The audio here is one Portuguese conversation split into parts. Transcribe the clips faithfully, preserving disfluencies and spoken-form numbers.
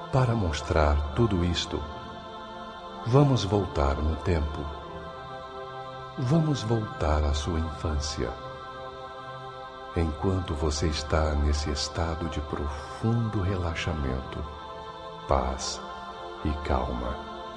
Para mostrar tudo isto, vamos voltar no tempo. Vamos voltar à sua infância. Enquanto você está nesse estado de profundo relaxamento, paz e calma,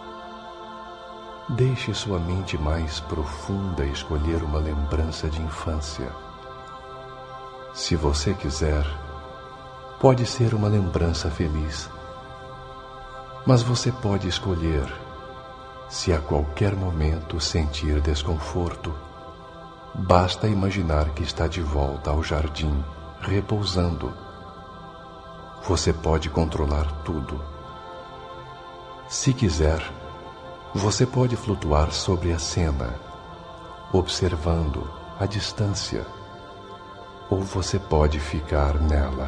deixe sua mente mais profunda escolher uma lembrança de infância. Se você quiser, pode ser uma lembrança feliz, mas você pode escolher, se a qualquer momento sentir desconforto, basta imaginar que está de volta ao jardim, repousando. Você pode controlar tudo. Se quiser, você pode flutuar sobre a cena, observando a distância, ou você pode ficar nela,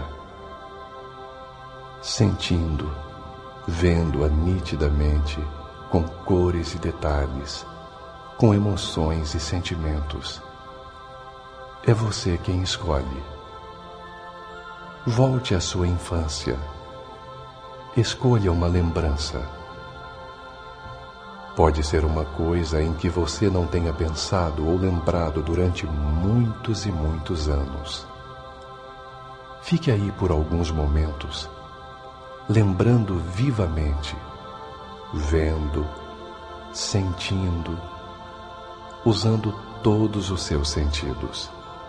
sentindo, vendo-a nitidamente, com cores e detalhes, com emoções e sentimentos. É você quem escolhe. Volte à sua infância. Escolha uma lembrança. Pode ser uma coisa em que você não tenha pensado ou lembrado durante muitos e muitos anos. Fique aí por alguns momentos, lembrando vivamente, vendo, sentindo, usando todos os seus sentidos.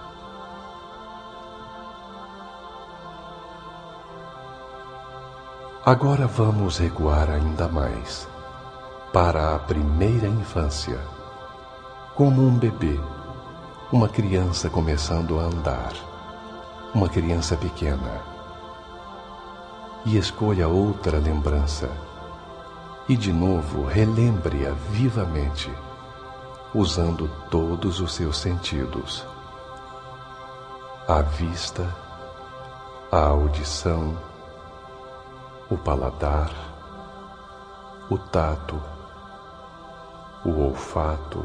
Agora vamos recuar ainda mais, para a primeira infância, como um bebê, uma criança começando a andar, uma criança pequena. E escolha outra lembrança, e de novo relembre-a vivamente, usando todos os seus sentidos: a vista, a audição, o paladar, o tato, o olfato.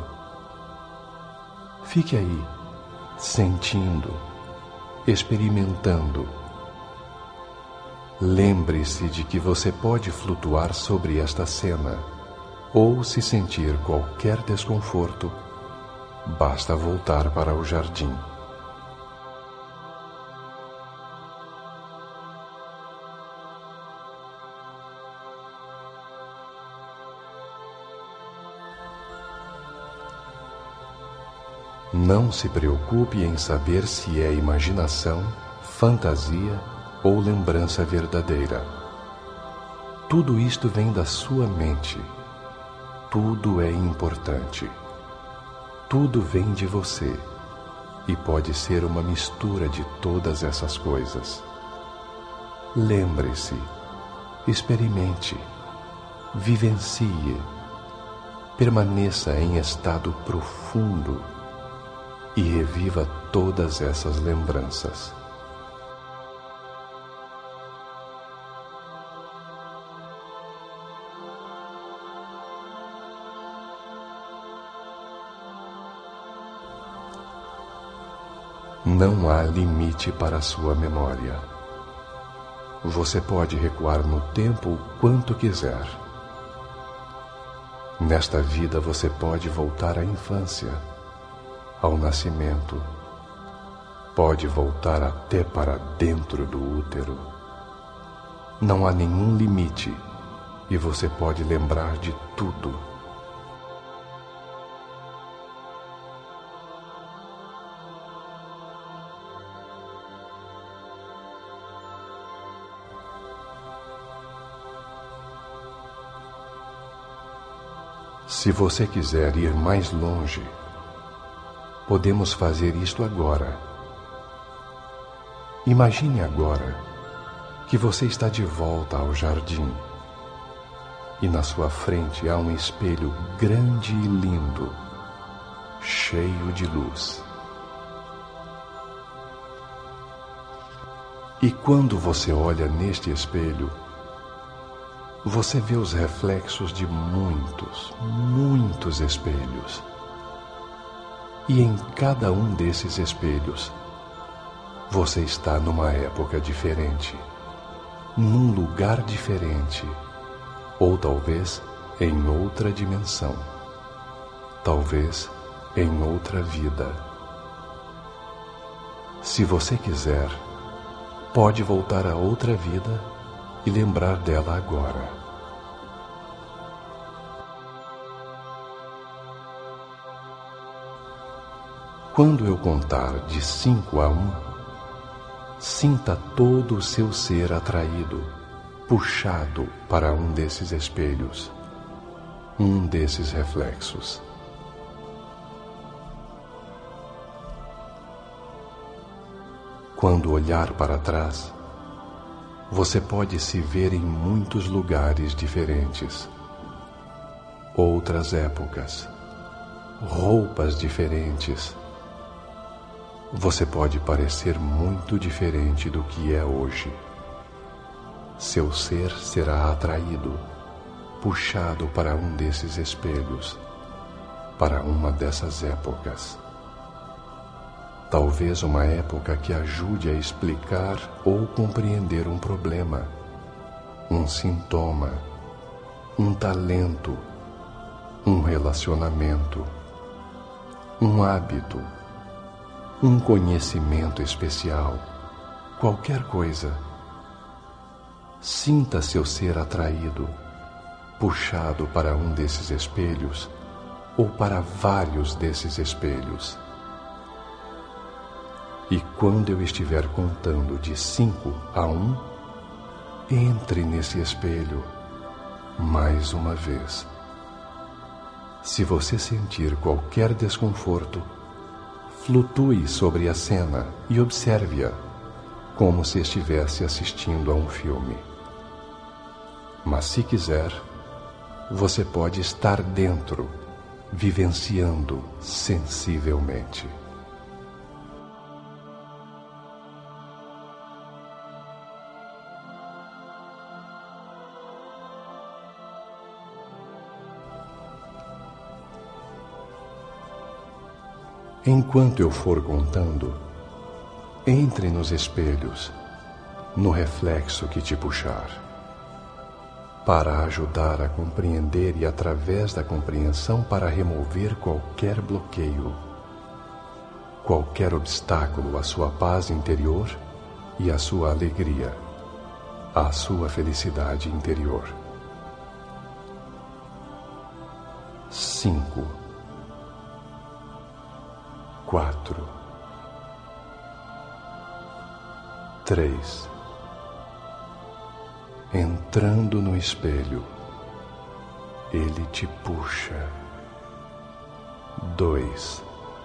Fique aí, sentindo, experimentando. Lembre-se de que você pode flutuar sobre esta cena, ou se sentir qualquer desconforto, basta voltar para o jardim. Não se preocupe em saber se é imaginação, fantasia ou lembrança verdadeira. Tudo isto vem da sua mente. Tudo é importante. Tudo vem de você e pode ser uma mistura de todas essas coisas. Lembre-se, experimente, vivencie, permaneça em estado profundo e reviva todas essas lembranças. Não há limite para a sua memória. Você pode recuar no tempo o quanto quiser. Nesta vida você pode voltar à infância, ao nascimento. Pode voltar até para dentro do útero. Não há nenhum limite e você pode lembrar de tudo. Se você quiser ir mais longe, podemos fazer isto agora. Imagine agora que você está de volta ao jardim e na sua frente há um espelho grande e lindo, cheio de luz. E quando você olha neste espelho, você vê os reflexos de muitos, muitos espelhos. E em cada um desses espelhos, você está numa época diferente. num lugar diferente, ou talvez em outra dimensão, talvez em outra vida. Se você quiser, pode voltar a outra vida e lembrar dela agora. Quando eu contar de cinco a um, sinta todo o seu ser atraído, puxado para um desses espelhos, um desses reflexos. Quando olhar para trás, você pode se ver em muitos lugares diferentes, outras épocas, roupas diferentes. Você pode parecer muito diferente do que é hoje. Seu ser será atraído, puxado para um desses espelhos, para uma dessas épocas. Talvez uma época que ajude a explicar ou compreender um problema, um sintoma, um talento, um relacionamento, um hábito, um conhecimento especial, qualquer coisa. Sinta seu ser atraído, puxado para um desses espelhos ou para vários desses espelhos. E quando eu estiver contando de cinco a um, entre nesse espelho mais uma vez. Se você sentir qualquer desconforto, flutue sobre a cena e observe-a, como se estivesse assistindo a um filme. Mas se quiser, você pode estar dentro, vivenciando sensivelmente. Enquanto eu for contando, entre nos espelhos, no reflexo que te puxar, para ajudar a compreender e, através da compreensão, para remover qualquer bloqueio, qualquer obstáculo à sua paz interior e à sua alegria, à sua felicidade interior. Cinco. Quatro, três, entrando no espelho, ele te puxa. Dois,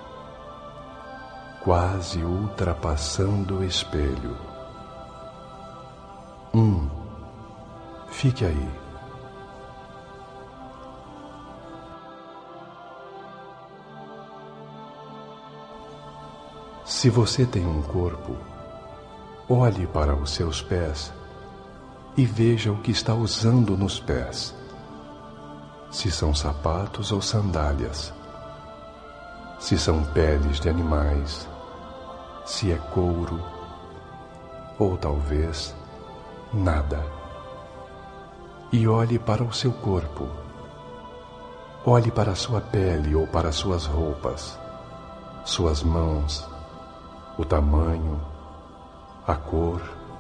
quase ultrapassando o espelho. Um, fique aí. Se você tem um corpo, olhe para os seus pés e veja o que está usando nos pés. Se são sapatos ou sandálias, se são peles de animais, se é couro, ou talvez nada. E olhe para o seu corpo. Olhe para a sua pele ou para suas roupas, suas mãos, o tamanho, a cor.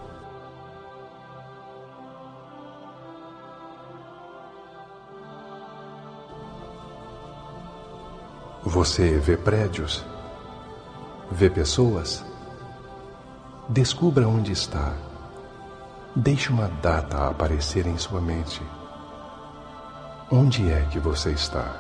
Você vê prédios? Vê pessoas? Descubra onde está. Deixe uma data aparecer em sua mente. Onde é que você está?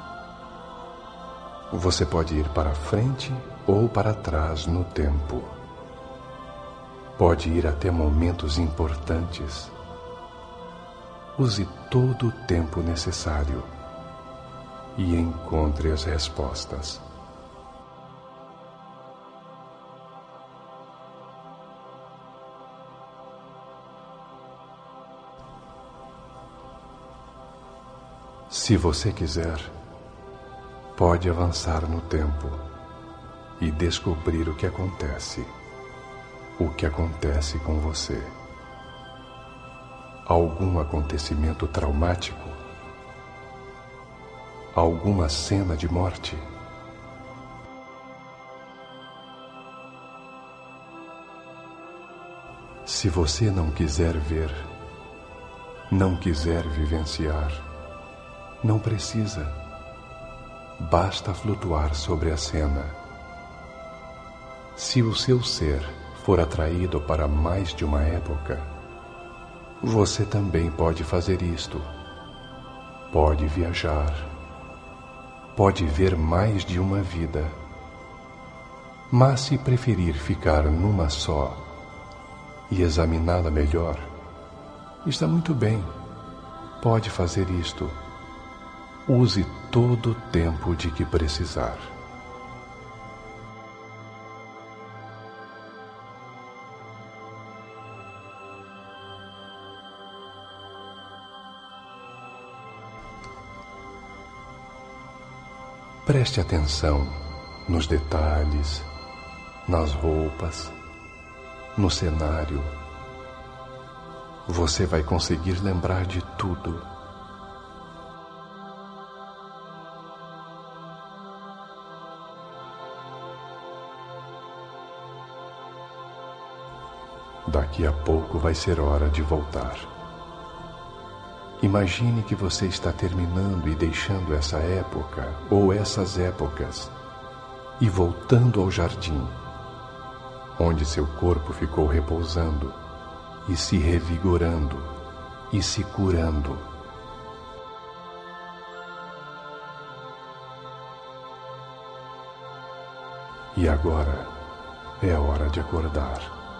Você pode ir para frente ou para trás no tempo. Pode ir até momentos importantes. Use todo o tempo necessário e encontre as respostas. Se você quiser, pode avançar no tempo e descobrir o que acontece, o que acontece com você. algum acontecimento traumático, alguma cena de morte. Se você não quiser ver, não quiser vivenciar, não precisa. Basta flutuar sobre a cena. Se o seu ser for atraído para mais de uma época, você também pode fazer isto. Pode viajar. Pode ver mais de uma vida. Mas se preferir ficar numa só e examiná-la melhor, está muito bem. Pode fazer isto. Use todo o tempo de que precisar. Preste atenção nos detalhes, nas roupas, no cenário. Você vai conseguir lembrar de tudo. Daqui a pouco vai ser hora de voltar. Imagine que você está terminando e deixando essa época ou essas épocas e voltando ao jardim, onde seu corpo ficou repousando e se revigorando e se curando. E agora é hora de acordar.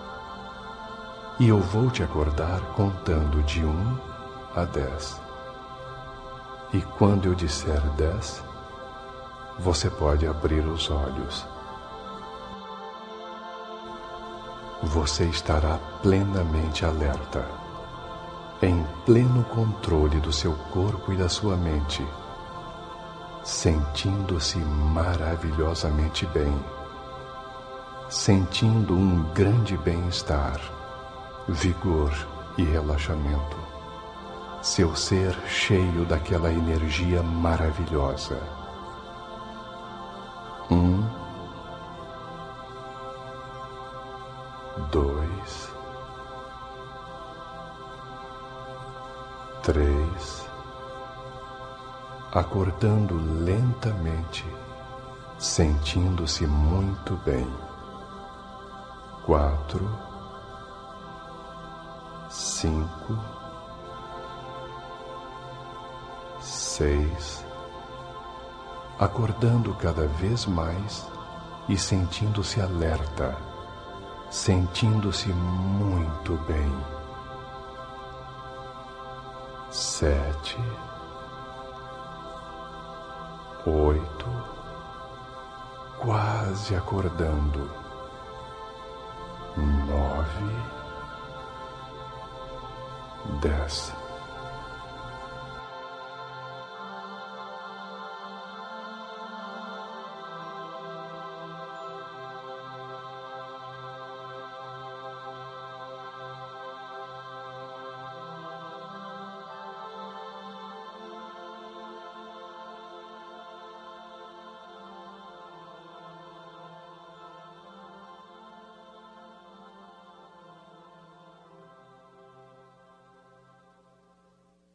E eu vou te acordar contando de um a dez. E quando eu disser dez, você pode abrir os olhos. Você estará plenamente alerta, em pleno controle do seu corpo e da sua mente, sentindo-se maravilhosamente bem, sentindo um grande bem-estar, vigor e relaxamento. Seu ser cheio daquela energia maravilhosa. Um, dois, três, acordando lentamente, sentindo-se muito bem. Quatro, cinco, seis, acordando cada vez mais e sentindo-se alerta, sentindo-se muito bem. Sete, oito, quase acordando. Nove, dez.